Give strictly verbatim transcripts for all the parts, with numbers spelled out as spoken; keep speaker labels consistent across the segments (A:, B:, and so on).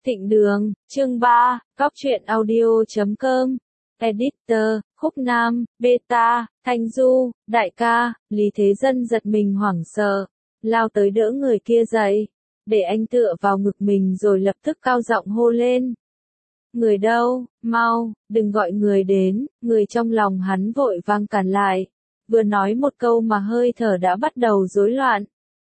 A: Thịnh Đường, chương ba, Cóc truyện audio chấm com, Editor, Khúc Nam, Beta, Thanh Du, Đại ca, Lý Thế Dân giật mình hoảng sợ, lao tới đỡ người kia dậy, để anh tựa vào ngực mình rồi lập tức cao giọng hô lên. Người đâu, mau, đừng gọi người đến, người trong lòng hắn vội vang cản lại, vừa nói một câu mà hơi thở đã bắt đầu rối loạn.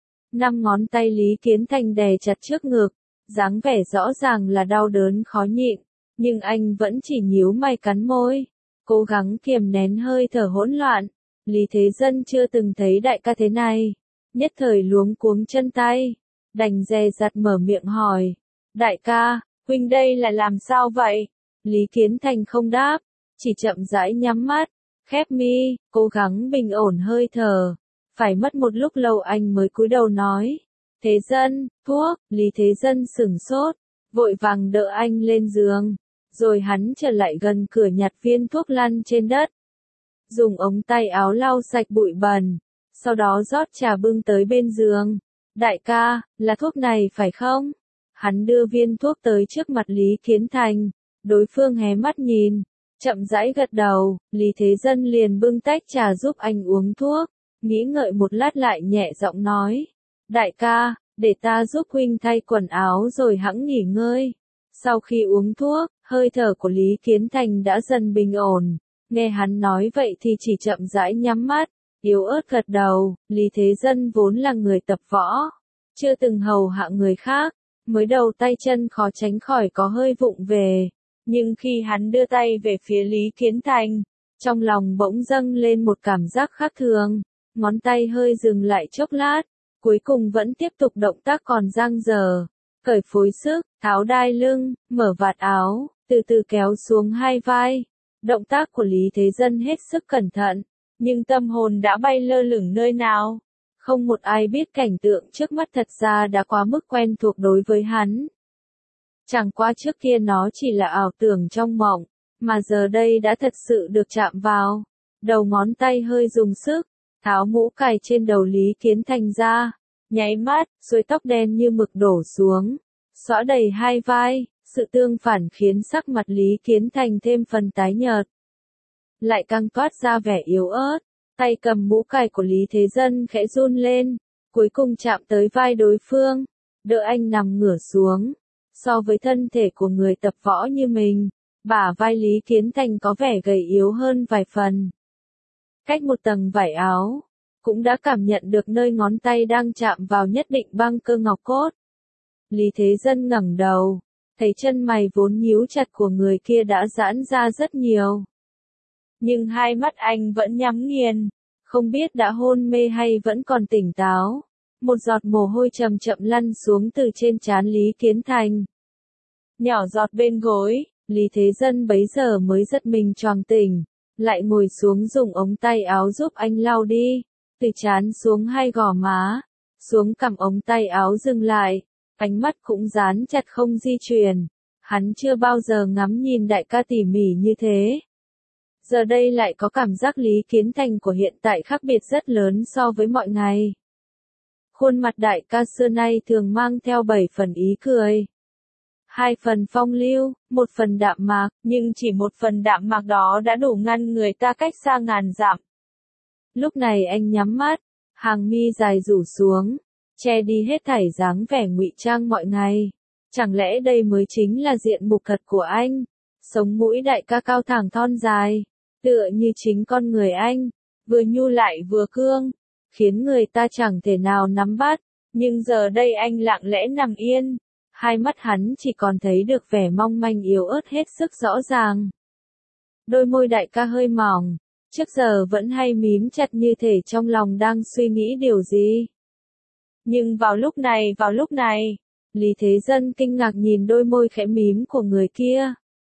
A: Năm ngón tay Lý Kiến Thành đè chặt trước ngực, dáng vẻ rõ ràng là đau đớn khó nhịn, nhưng anh vẫn chỉ nhíu mày cắn môi, cố gắng kiềm nén hơi thở hỗn loạn. Lý Thế Dân chưa từng thấy đại ca thế này, nhất thời luống cuống chân tay, đành dè dặt mở miệng hỏi, đại ca, huynh đây là làm sao vậy? Lý Kiến Thành không đáp, chỉ chậm rãi nhắm mắt, khép mi, cố gắng bình ổn hơi thở. Phải mất một lúc lâu anh mới cúi đầu nói, Thế Dân, thuốc. Lý Thế Dân sửng sốt, vội vàng đỡ anh lên giường, rồi hắn trở lại gần cửa nhặt viên thuốc lăn trên đất. Dùng ống tay áo lau sạch bụi bẩn, sau đó rót trà bưng tới bên giường. Đại ca, là thuốc này phải không? Hắn đưa viên thuốc tới trước mặt Lý Kiến Thành, đối phương hé mắt nhìn, chậm rãi gật đầu, Lý Thế Dân liền bưng tách trà giúp anh uống thuốc, nghĩ ngợi một lát lại nhẹ giọng nói, đại ca, để ta giúp huynh thay quần áo rồi hẵng nghỉ ngơi. Sau khi uống thuốc, hơi thở của Lý Kiến Thành đã dần bình ổn, nghe hắn nói vậy thì chỉ chậm rãi nhắm mắt, yếu ớt gật đầu. Lý Thế Dân vốn là người tập võ, chưa từng hầu hạ người khác, mới đầu tay chân khó tránh khỏi có hơi vụng về, nhưng khi hắn đưa tay về phía Lý Kiến Thành, trong lòng bỗng dâng lên một cảm giác khác thường, ngón tay hơi dừng lại chốc lát, cuối cùng vẫn tiếp tục động tác còn dang dở, cởi phối sức, tháo đai lưng, mở vạt áo, từ từ kéo xuống hai vai. Động tác của Lý Thế Dân hết sức cẩn thận, nhưng tâm hồn đã bay lơ lửng nơi nào. Không một ai biết cảnh tượng trước mắt thật ra đã quá mức quen thuộc đối với hắn. Chẳng qua trước kia nó chỉ là ảo tưởng trong mộng, mà giờ đây đã thật sự được chạm vào. Đầu ngón tay hơi dùng sức, tháo mũ cài trên đầu Lý Kiến Thành ra, nháy mắt, rồi tóc đen như mực đổ xuống, xõa đầy hai vai, sự tương phản khiến sắc mặt Lý Kiến Thành thêm phần tái nhợt. Lại càng toát ra vẻ yếu ớt, tay cầm mũ cài của Lý Thế Dân khẽ run lên, cuối cùng chạm tới vai đối phương, đỡ anh nằm ngửa xuống. So với thân thể của người tập võ như mình, bả vai Lý Kiến Thành có vẻ gầy yếu hơn vài phần. Cách một tầng vải áo, cũng đã cảm nhận được nơi ngón tay đang chạm vào nhất định băng cơ ngọc cốt. Lý Thế Dân ngẩng đầu, thấy chân mày vốn nhíu chặt của người kia đã giãn ra rất nhiều. Nhưng hai mắt anh vẫn nhắm nghiền, không biết đã hôn mê hay vẫn còn tỉnh táo. Một giọt mồ hôi chậm chậm lăn xuống từ trên trán Lý Kiến Thành. Nhỏ giọt bên gối, Lý Thế Dân bấy giờ mới giật mình choàng tỉnh, lại ngồi xuống dùng ống tay áo giúp anh lau đi, từ trán xuống hai gò má, xuống cằm ống tay áo dừng lại, ánh mắt cũng dán chặt không di chuyển. Hắn chưa bao giờ ngắm nhìn đại ca tỉ mỉ như thế. Giờ đây lại có cảm giác Lý Kiến Thành của hiện tại khác biệt rất lớn so với mọi ngày. Khuôn mặt đại ca xưa nay thường mang theo bảy phần ý cười, hai phần phong lưu, một phần đạm mạc, nhưng chỉ một phần đạm mạc đó đã đủ ngăn người ta cách xa ngàn dặm. Lúc này anh nhắm mắt, hàng mi dài rủ xuống, che đi hết thảy dáng vẻ ngụy trang mọi ngày. Chẳng lẽ đây mới chính là diện mục thật của anh? Sống mũi đại ca cao thẳng thon dài, tựa như chính con người anh, vừa nhu lại vừa cương, khiến người ta chẳng thể nào nắm bắt. Nhưng giờ đây anh lặng lẽ nằm yên, hai mắt hắn chỉ còn thấy được vẻ mong manh yếu ớt hết sức rõ ràng. Đôi môi đại ca hơi mỏng, trước giờ vẫn hay mím chặt như thể trong lòng đang suy nghĩ điều gì. Nhưng vào lúc này, vào lúc này, Lý Thế Dân kinh ngạc nhìn đôi môi khẽ mím của người kia.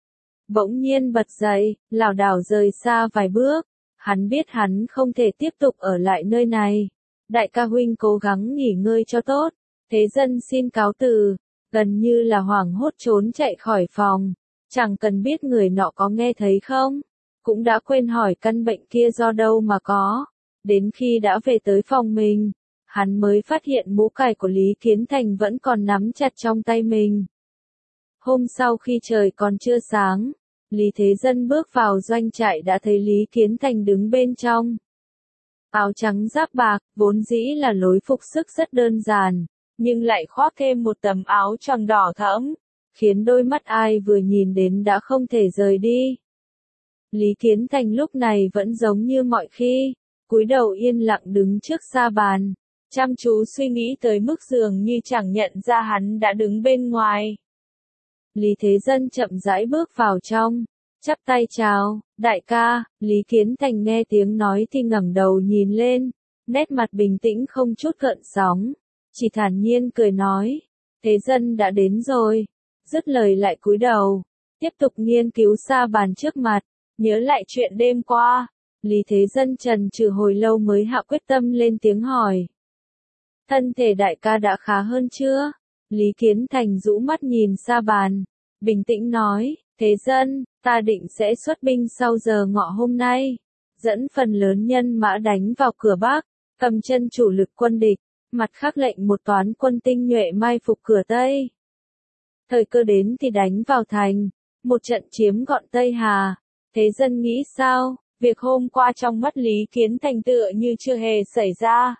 A: Bỗng nhiên bật dậy, lảo đảo rời xa vài bước, hắn biết hắn không thể tiếp tục ở lại nơi này. Đại ca huynh cố gắng nghỉ ngơi cho tốt, Thế Dân xin cáo từ, gần như là hoảng hốt trốn chạy khỏi phòng, chẳng cần biết người nọ có nghe thấy không, cũng đã quên hỏi căn bệnh kia do đâu mà có. Đến khi đã về tới phòng mình, hắn mới phát hiện mũ cài của Lý Kiến Thành vẫn còn nắm chặt trong tay mình. Hôm sau khi trời còn chưa sáng, Lý Thế Dân bước vào doanh trại đã thấy Lý Kiến Thành đứng bên trong. Áo trắng giáp bạc, vốn dĩ là lối phục sức rất đơn giản, nhưng lại khoác thêm một tấm áo choàng đỏ thẫm, khiến đôi mắt ai vừa nhìn đến đã không thể rời đi. Lý Kiến Thành lúc này vẫn giống như mọi khi, cúi đầu yên lặng đứng trước sa bàn, chăm chú suy nghĩ tới mức dường như chẳng nhận ra hắn đã đứng bên ngoài. Lý Thế Dân chậm rãi bước vào trong, chắp tay chào, đại ca. Lý Kiến Thành nghe tiếng nói thì ngẩng đầu nhìn lên, nét mặt bình tĩnh không chút gợn sóng, chỉ thản nhiên cười nói, Thế Dân đã đến rồi. Dứt lời lại cúi đầu, tiếp tục nghiên cứu sa bàn trước mặt, nhớ lại chuyện đêm qua. Lý Thế Dân chần chừ hồi lâu mới hạ quyết tâm lên tiếng hỏi. Thân thể đại ca đã khá hơn chưa? Lý Kiến Thành rũ mắt nhìn sa bàn, bình tĩnh nói, Thế Dân, ta định sẽ xuất binh sau giờ ngọ hôm nay, dẫn phần lớn nhân mã đánh vào cửa Bắc, cầm chân chủ lực quân địch, mặt khác lệnh một toán quân tinh nhuệ mai phục cửa Tây. Thời cơ đến thì đánh vào thành, một trận chiếm gọn Tây Hà. Thế Dân nghĩ sao? Việc hôm qua trong mắt Lý Kiến Thành tựa như chưa hề xảy ra.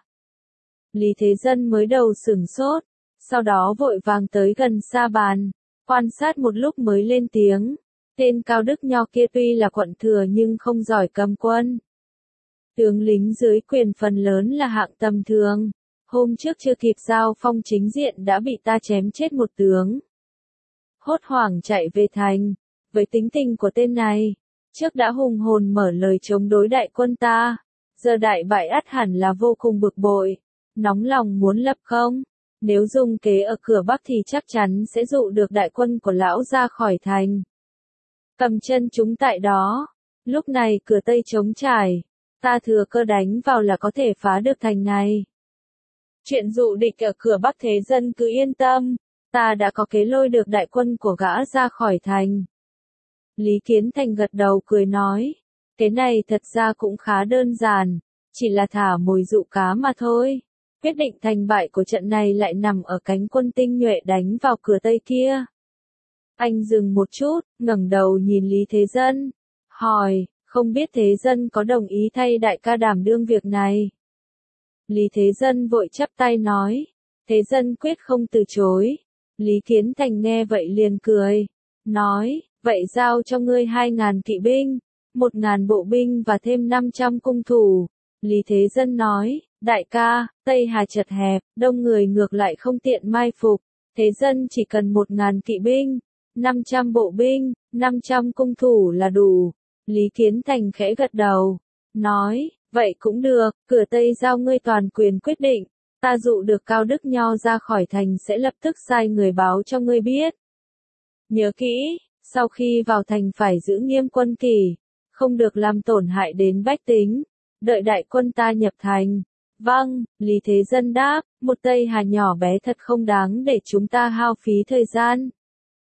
A: Lý Thế Dân mới đầu sửng sốt, sau đó vội vàng tới gần sa bàn, quan sát một lúc mới lên tiếng. Tên Cao Đức Nho kia tuy là quận thừa nhưng không giỏi cầm quân. Tướng lính dưới quyền phần lớn là hạng tầm thường. Hôm trước chưa kịp giao phong chính diện đã bị ta chém chết một tướng. Hốt hoảng chạy về thành. Với tính tình của tên này, trước đã hùng hồn mở lời chống đối đại quân ta, giờ đại bại ắt hẳn là vô cùng bực bội, nóng lòng muốn lập công. Nếu dùng kế ở cửa Bắc thì chắc chắn sẽ dụ được đại quân của lão ra khỏi thành. Cầm chân chúng tại đó, lúc này cửa Tây trống trải, ta thừa cơ đánh vào là có thể phá được thành này. Chuyện dụ địch ở cửa Bắc Thế Dân cứ yên tâm, ta đã có kế lôi được đại quân của gã ra khỏi thành. Lý Kiến Thành gật đầu cười nói, cái này thật ra cũng khá đơn giản, chỉ là thả mồi dụ cá mà thôi. Quyết định thành bại của trận này lại nằm ở cánh quân tinh nhuệ đánh vào cửa Tây kia. Anh dừng một chút, ngẩng đầu nhìn Lý Thế Dân, hỏi, không biết Thế Dân có đồng ý thay đại ca đảm đương việc này? Lý Thế Dân vội chắp tay nói, Thế Dân quyết không từ chối. Lý Kiến Thành nghe vậy liền cười, nói, vậy giao cho ngươi hai ngàn kỵ binh, một ngàn bộ binh và thêm năm trăm cung thủ. Lý Thế Dân nói, đại ca, Tây Hà chật hẹp, đông người ngược lại không tiện mai phục, Thế Dân chỉ cần một ngàn kỵ binh, năm trăm bộ binh, năm trăm cung thủ là đủ. Lý Kiến Thành khẽ gật đầu, nói, vậy cũng được, cửa Tây giao ngươi toàn quyền quyết định, ta dụ được Cao Đức Nho ra khỏi thành sẽ lập tức sai người báo cho ngươi biết. Nhớ kỹ, sau khi vào thành phải giữ nghiêm quân kỷ, không được làm tổn hại đến bách tính, đợi đại quân ta nhập thành. Vâng, Lý Thế Dân đáp, một Tây Hà nhỏ bé thật không đáng để chúng ta hao phí thời gian.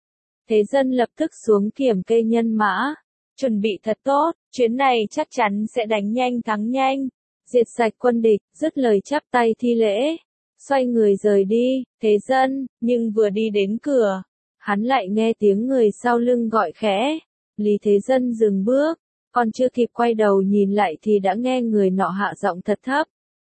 A: Thế Dân lập tức xuống kiểm kê nhân mã, chuẩn bị thật tốt, chuyến này chắc chắn sẽ đánh nhanh thắng nhanh, diệt sạch quân địch. Dứt lời chắp tay thi lễ, xoay người rời đi. Thế Dân, nhưng vừa đi đến cửa, hắn lại nghe tiếng người sau lưng gọi khẽ. Lý Thế Dân dừng bước, còn chưa kịp quay đầu nhìn lại thì đã nghe người nọ hạ giọng thật thấp.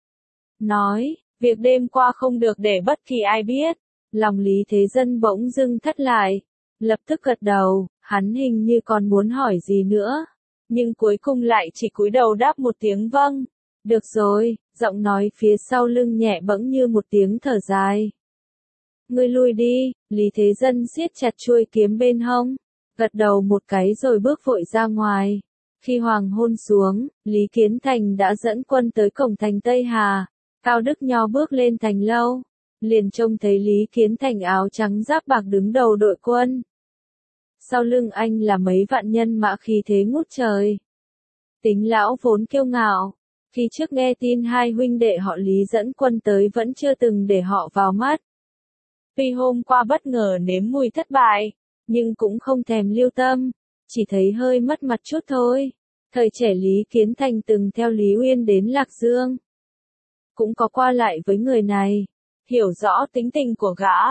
A: Nói, việc đêm qua không được để bất kỳ ai biết. Lòng Lý Thế Dân bỗng dưng thất lại, lập tức gật đầu, hắn hình như còn muốn hỏi gì nữa, nhưng cuối cùng lại chỉ cúi đầu đáp một tiếng vâng. Được rồi, giọng nói phía sau lưng nhẹ bẫng như một tiếng thở dài. Ngươi lui đi. Lý Thế Dân siết chặt chuôi kiếm bên hông, gật đầu một cái rồi bước vội ra ngoài. Khi hoàng hôn xuống, Lý Kiến Thành đã dẫn quân tới cổng thành Tây Hà. Cao Đức Nho bước lên thành lâu, liền trông thấy Lý Kiến Thành áo trắng giáp bạc đứng đầu đội quân. Sau lưng anh là mấy vạn nhân mã khí thế ngút trời. Tính lão vốn kiêu ngạo, khi trước nghe tin hai huynh đệ họ Lý dẫn quân tới vẫn chưa từng để họ vào mắt. Tuy hôm qua bất ngờ nếm mùi thất bại, nhưng cũng không thèm lưu tâm, chỉ thấy hơi mất mặt chút thôi. Thời trẻ Lý Kiến Thành từng theo Lý Uyên đến Lạc Dương, cũng có qua lại với người này, hiểu rõ tính tình của gã.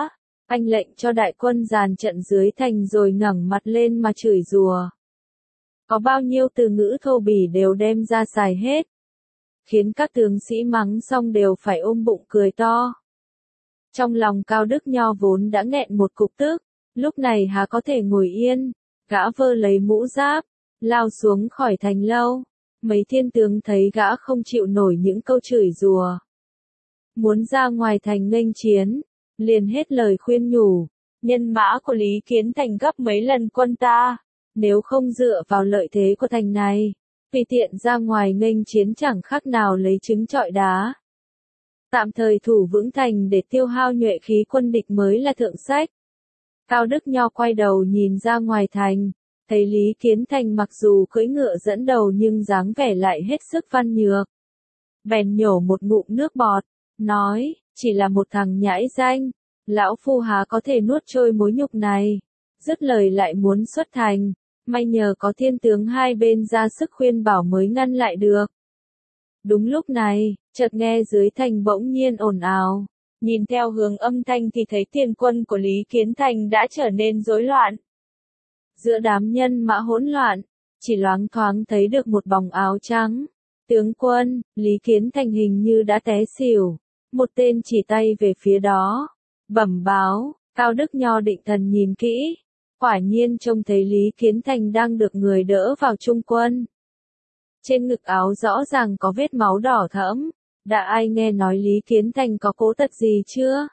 A: Anh lệnh cho đại quân dàn trận dưới thành rồi ngẩng mặt lên mà chửi rủa. Có bao nhiêu từ ngữ thô bỉ đều đem ra xài hết. Khiến các tướng sĩ mắng xong đều phải ôm bụng cười to. Trong lòng Cao Đức Nho vốn đã nghẹn một cục tức, lúc này há có thể ngồi yên, gã vơ lấy mũ giáp, lao xuống khỏi thành lâu. Mấy thiên tướng thấy gã không chịu nổi những câu chửi rủa, muốn ra ngoài thành nghênh chiến, liền hết lời khuyên nhủ, nhân mã của Lý Kiến Thành gấp mấy lần quân ta, nếu không dựa vào lợi thế của thành này, tùy tiện ra ngoài nghênh chiến chẳng khác nào lấy trứng trọi đá. Tạm thời thủ vững thành để tiêu hao nhuệ khí quân địch mới là thượng sách. Cao Đức Nho quay đầu nhìn ra ngoài thành, thấy Lý Kiến Thành mặc dù cưỡi ngựa dẫn đầu nhưng dáng vẻ lại hết sức văn nhược. Bèn nhổ một ngụm nước bọt, nói, chỉ là một thằng nhãi danh, lão phu há có thể nuốt trôi mối nhục này. Dứt lời lại muốn xuất thành, may nhờ có thiên tướng hai bên ra sức khuyên bảo mới ngăn lại được. Đúng lúc này, chợt nghe dưới thành bỗng nhiên ồn ào, nhìn theo hướng âm thanh thì thấy tiền quân của Lý Kiến Thành đã trở nên rối loạn. Giữa đám nhân mã hỗn loạn, chỉ loáng thoáng thấy được một bóng áo trắng. Tướng quân, Lý Kiến Thành hình như đã té xỉu. Một tên chỉ tay về phía đó. Bẩm báo, Cao Đức Nho định thần nhìn kỹ. Quả nhiên trông thấy Lý Kiến Thành đang được người đỡ vào trung quân. Trên ngực áo rõ ràng có vết máu đỏ thẫm. Đã ai nghe nói Lý Kiến Thành có cố tật gì chưa?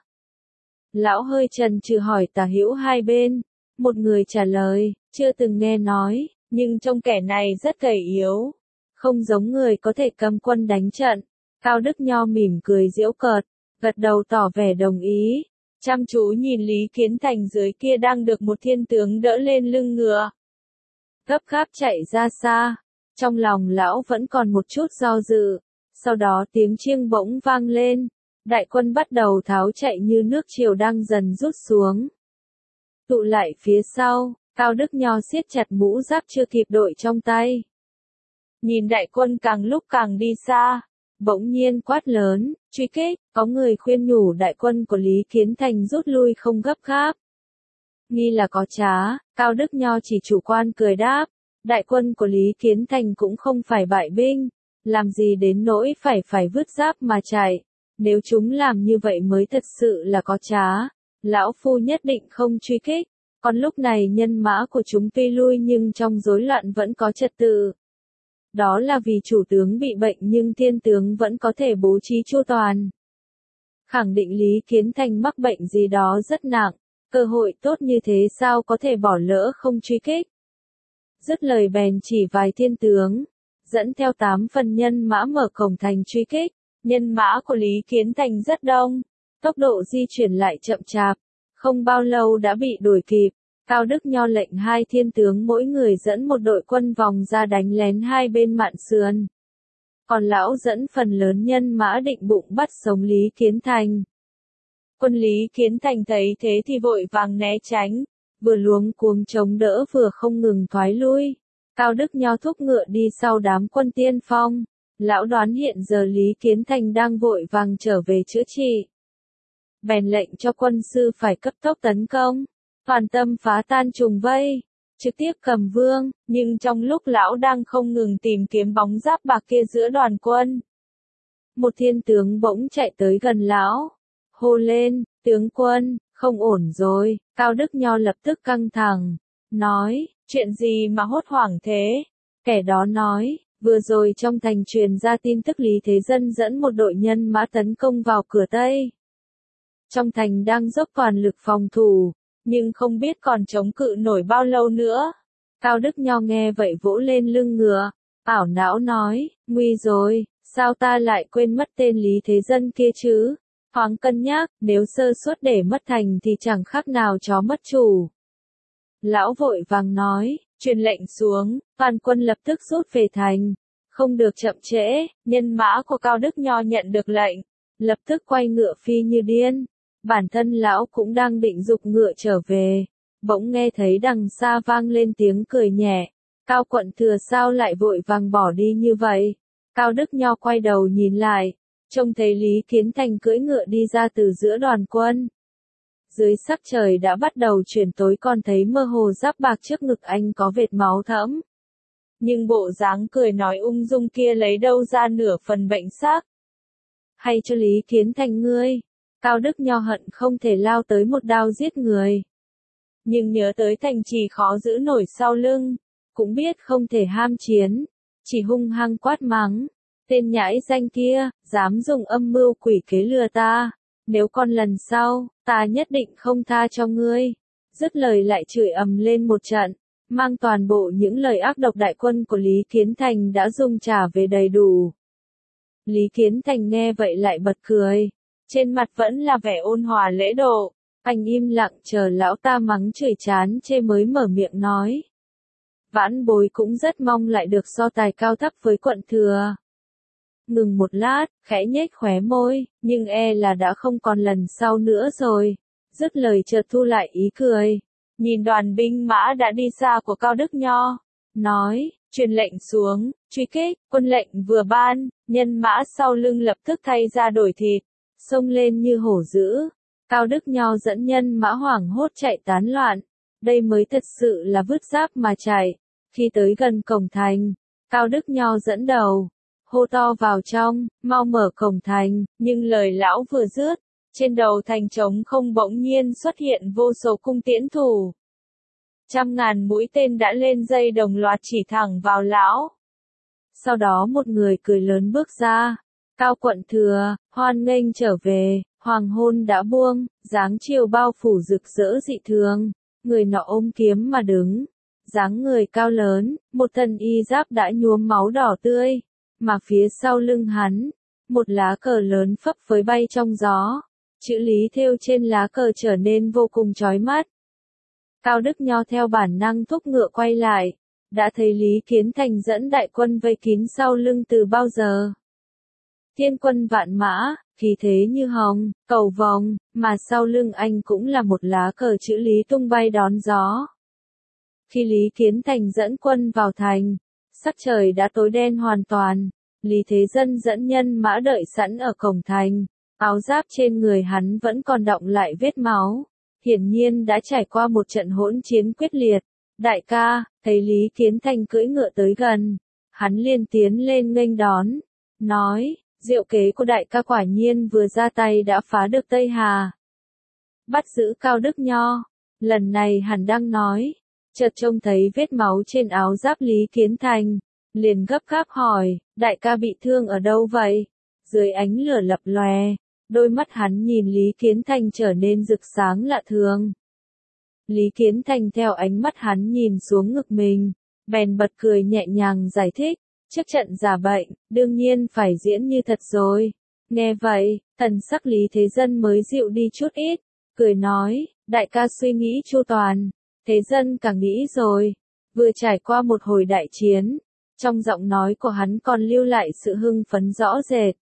A: Lão hơi chần chừ hỏi tả hữu hai bên. Một người trả lời, chưa từng nghe nói, nhưng trông kẻ này rất gầy yếu. Không giống người có thể cầm quân đánh trận. Cao Đức Nho mỉm cười giễu cợt, gật đầu tỏ vẻ đồng ý. Chăm chú nhìn Lý Kiến Thành dưới kia đang được một thiên tướng đỡ lên lưng ngựa. Gấp gáp chạy ra xa. Trong lòng lão vẫn còn một chút do dự. Sau đó tiếng chiêng bỗng vang lên. Đại quân bắt đầu tháo chạy như nước triều đang dần rút xuống. Tụ lại phía sau, Cao Đức Nho siết chặt mũ giáp chưa kịp đội trong tay. Nhìn đại quân càng lúc càng đi xa, bỗng nhiên quát lớn, truy kích, có người khuyên nhủ đại quân của Lý Kiến Thành rút lui không gấp gáp. Nghi là có trá, Cao Đức Nho chỉ chủ quan cười đáp, đại quân của Lý Kiến Thành cũng không phải bại binh, làm gì đến nỗi phải phải vứt giáp mà chạy, nếu chúng làm như vậy mới thật sự là có trá. Lão phu nhất định không truy kích, còn lúc này nhân mã của chúng tuy lui nhưng trong rối loạn vẫn có trật tự. Đó là vì chủ tướng bị bệnh nhưng thiên tướng vẫn có thể bố trí chu toàn. Khẳng định Lý Kiến Thành mắc bệnh gì đó rất nặng, cơ hội tốt như thế sao có thể bỏ lỡ không truy kích. Dứt lời bèn chỉ vài thiên tướng, dẫn theo tám phần nhân mã mở cổng thành truy kích, nhân mã của Lý Kiến Thành rất đông. Tốc độ di chuyển lại chậm chạp, không bao lâu đã bị đuổi kịp. Cao Đức Nho lệnh hai thiên tướng mỗi người dẫn một đội quân vòng ra đánh lén hai bên mạn sườn. Còn lão dẫn phần lớn nhân mã định bụng bắt sống Lý Kiến Thành. Quân Lý Kiến Thành thấy thế thì vội vàng né tránh, vừa luống cuống chống đỡ vừa không ngừng thoái lui. Cao Đức Nho thúc ngựa đi sau đám quân tiên phong. Lão đoán hiện giờ Lý Kiến Thành đang vội vàng trở về chữa trị. Bèn lệnh cho quân sư phải cấp tốc tấn công, toàn tâm phá tan trùng vây, trực tiếp cầm vương, nhưng trong lúc lão đang không ngừng tìm kiếm bóng giáp bạc kia giữa đoàn quân. Một thiên tướng bỗng chạy tới gần lão, hô lên, tướng quân, không ổn rồi. Cao Đức Nho lập tức căng thẳng, nói, chuyện gì mà hốt hoảng thế? Kẻ đó nói, vừa rồi trong thành truyền ra tin tức Lý Thế Dân dẫn một đội nhân mã tấn công vào cửa Tây. Trong thành đang dốc toàn lực phòng thủ, nhưng không biết còn chống cự nổi bao lâu nữa. Cao Đức Nho nghe vậy vỗ lên lưng ngựa, ảo não nói, nguy rồi, sao ta lại quên mất tên Lý Thế Dân kia chứ? Thoáng cân nhắc, nếu sơ suất để mất thành thì chẳng khác nào chó mất chủ. Lão vội vàng nói, truyền lệnh xuống, toàn quân lập tức rút về thành, không được chậm trễ. Nhân mã của Cao Đức Nho nhận được lệnh, lập tức quay ngựa phi như điên. Bản thân lão cũng đang định giục ngựa trở về, bỗng nghe thấy đằng xa vang lên tiếng cười nhẹ. Cao quận thừa sao lại vội vàng bỏ đi như vậy? Cao Đức Nho quay đầu nhìn lại, trông thấy Lý Kiến Thành cưỡi ngựa đi ra từ giữa đoàn quân. dưới sắc trời đã bắt đầu chuyển tối còn thấy mơ hồ giáp bạc trước ngực anh có vệt máu thẫm. Nhưng bộ dáng cười nói ung dung kia lấy đâu ra nửa phần bệnh xác. Hay cho Lý Kiến Thành ngươi, Cao Đức Nho hận không thể lao tới một đao giết người. Nhưng nhớ tới Thành Trì khó giữ nổi sau lưng, cũng biết không thể ham chiến, chỉ hung hăng quát mắng. Tên nhãi danh kia, dám dùng âm mưu quỷ kế lừa ta, nếu còn lần sau, ta nhất định không tha cho ngươi. Dứt lời lại chửi ầm lên một trận, mang toàn bộ những lời ác độc đại quân của Lý Kiến Thành đã dùng trả về đầy đủ. Lý Kiến Thành nghe vậy lại bật cười, trên mặt vẫn là vẻ ôn hòa lễ độ, anh im lặng chờ lão ta mắng chửi chán chê mới mở miệng nói. Vãn bối cũng rất mong lại được so tài cao thấp với quận thừa. Ngừng một lát, khẽ nhếch khóe môi, nhưng e là đã không còn lần sau nữa rồi. Dứt lời chợt thu lại ý cười, nhìn đoàn binh mã đã đi xa của Cao Đức Nho, nói, truyền lệnh xuống, truy kích, quân lệnh vừa ban, nhân mã sau lưng lập tức thay ra đổi thịt, xông lên như hổ dữ. Cao Đức Nho dẫn nhân mã hoảng hốt chạy tán loạn, đây mới thật sự là vứt giáp mà chạy. Khi tới gần cổng thành, Cao Đức Nho dẫn đầu, hô to vào trong, mau mở cổng thành, nhưng lời lão vừa dứt, trên đầu thành trống không bỗng nhiên xuất hiện vô số cung tiễn thủ. Trăm ngàn mũi tên đã lên dây đồng loạt chỉ thẳng vào lão. Sau đó một người cười lớn bước ra, Cao quận thừa, hoan nghênh trở về, hoàng hôn đã buông, dáng chiều bao phủ rực rỡ dị thường, người nọ ôm kiếm mà đứng. Dáng người cao lớn, một thân y giáp đã nhuốm máu đỏ tươi, mà phía sau lưng hắn, một lá cờ lớn phấp phới bay trong gió, chữ Lý thêu trên lá cờ trở nên vô cùng chói mắt. Cao Đức Nho theo bản năng thúc ngựa quay lại, đã thấy Lý Kiến Thành dẫn đại quân vây kín sau lưng từ bao giờ. Thiên quân vạn mã, khí thế như hồng, cầu vồng, mà sau lưng anh cũng là một lá cờ chữ Lý tung bay đón gió. Khi Lý Kiến Thành dẫn quân vào thành, sắc trời đã tối đen hoàn toàn, Lý Thế Dân dẫn nhân mã đợi sẵn ở cổng thành, áo giáp trên người hắn vẫn còn đọng lại vết máu, hiển nhiên đã trải qua một trận hỗn chiến quyết liệt. Đại ca, thấy Lý Kiến Thành cưỡi ngựa tới gần, hắn liền tiến lên nghênh đón, nói, diệu kế của đại ca quả nhiên vừa ra tay đã phá được Tây Hà. Bắt giữ Cao Đức Nho, lần này hắn đang nói. Chợt trông thấy vết máu trên áo giáp Lý Kiến Thành, liền gấp gáp hỏi, đại ca bị thương ở đâu vậy? Dưới ánh lửa lập lòe, đôi mắt hắn nhìn Lý Kiến Thành trở nên rực sáng lạ thường. Lý Kiến Thành theo ánh mắt hắn nhìn xuống ngực mình, bèn bật cười nhẹ nhàng giải thích, trước trận giả bệnh, đương nhiên phải diễn như thật rồi. Nghe vậy, thần sắc Lý Thế Dân mới dịu đi chút ít, cười nói, đại ca suy nghĩ chu toàn. Thế Dân càng nghĩ rồi, vừa trải qua một hồi đại chiến, trong giọng nói của hắn còn lưu lại sự hưng phấn rõ rệt.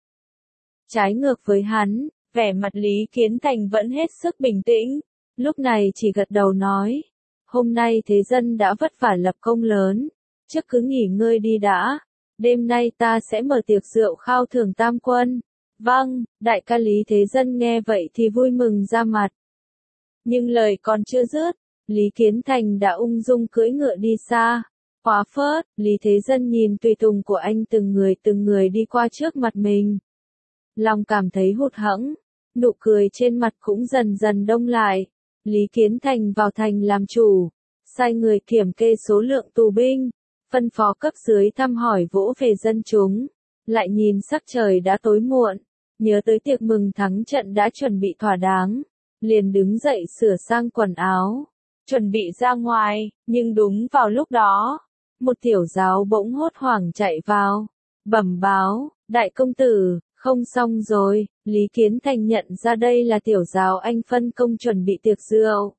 A: Trái ngược với hắn, vẻ mặt Lý Kiến Thành vẫn hết sức bình tĩnh, lúc này chỉ gật đầu nói, hôm nay Thế Dân đã vất vả lập công lớn, trước cứ nghỉ ngơi đi đã, đêm nay ta sẽ mở tiệc rượu khao thưởng tam quân. Vâng, đại ca Lý Thế Dân nghe vậy thì vui mừng ra mặt. Nhưng lời còn chưa dứt, Lý Kiến Thành đã ung dung cưỡi ngựa đi xa. Quá phớt, Lý Thế Dân nhìn tùy tùng của anh từng người từng người đi qua trước mặt mình. Lòng cảm thấy hụt hẫng, nụ cười trên mặt cũng dần dần đông lại. Lý Kiến Thành vào thành làm chủ, sai người kiểm kê số lượng tù binh, phân phó cấp dưới thăm hỏi vỗ về dân chúng. Lại nhìn sắc trời đã tối muộn, nhớ tới tiệc mừng thắng trận đã chuẩn bị thỏa đáng, liền đứng dậy sửa sang quần áo. Chuẩn bị ra ngoài, nhưng đúng vào lúc đó, một tiểu giáo bỗng hốt hoảng chạy vào, bẩm báo, đại công tử, không xong rồi. Lý Kiến Thành nhận ra đây là tiểu giáo anh phân công chuẩn bị tiệc rượu.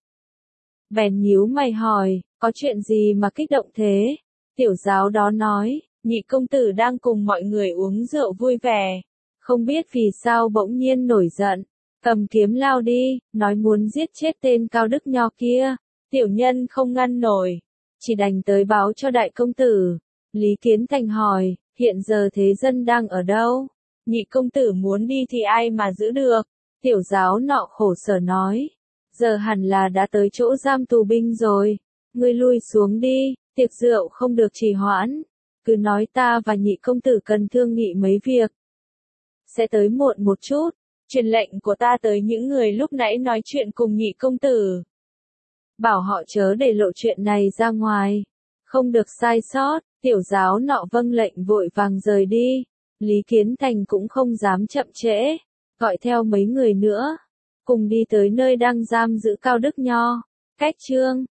A: Bèn nhíu mày hỏi, có chuyện gì mà kích động thế? Tiểu giáo đó nói, nhị công tử đang cùng mọi người uống rượu vui vẻ, không biết vì sao bỗng nhiên nổi giận, cầm kiếm lao đi, nói muốn giết chết tên Cao Đức Nho kia. Tiểu nhân không ngăn nổi, chỉ đành tới báo cho đại công tử. Lý Kiến Thành hỏi, hiện giờ Thế Dân đang ở đâu? Nhị công tử muốn đi thì ai mà giữ được? Tiểu giáo nọ khổ sở nói, giờ hẳn là đã tới chỗ giam tù binh rồi. Ngươi lui xuống đi, tiệc rượu không được trì hoãn. Cứ nói ta và nhị công tử cần thương nghị mấy việc. Sẽ tới muộn một chút, truyền lệnh của ta tới những người lúc nãy nói chuyện cùng nhị công tử. Bảo họ chớ để lộ chuyện này ra ngoài. Không được sai sót, tiểu giáo nọ vâng lệnh vội vàng rời đi. Lý Kiến Thành cũng không dám chậm trễ, gọi theo mấy người nữa, cùng đi tới nơi đang giam giữ Cao Đức Nho. Cách chương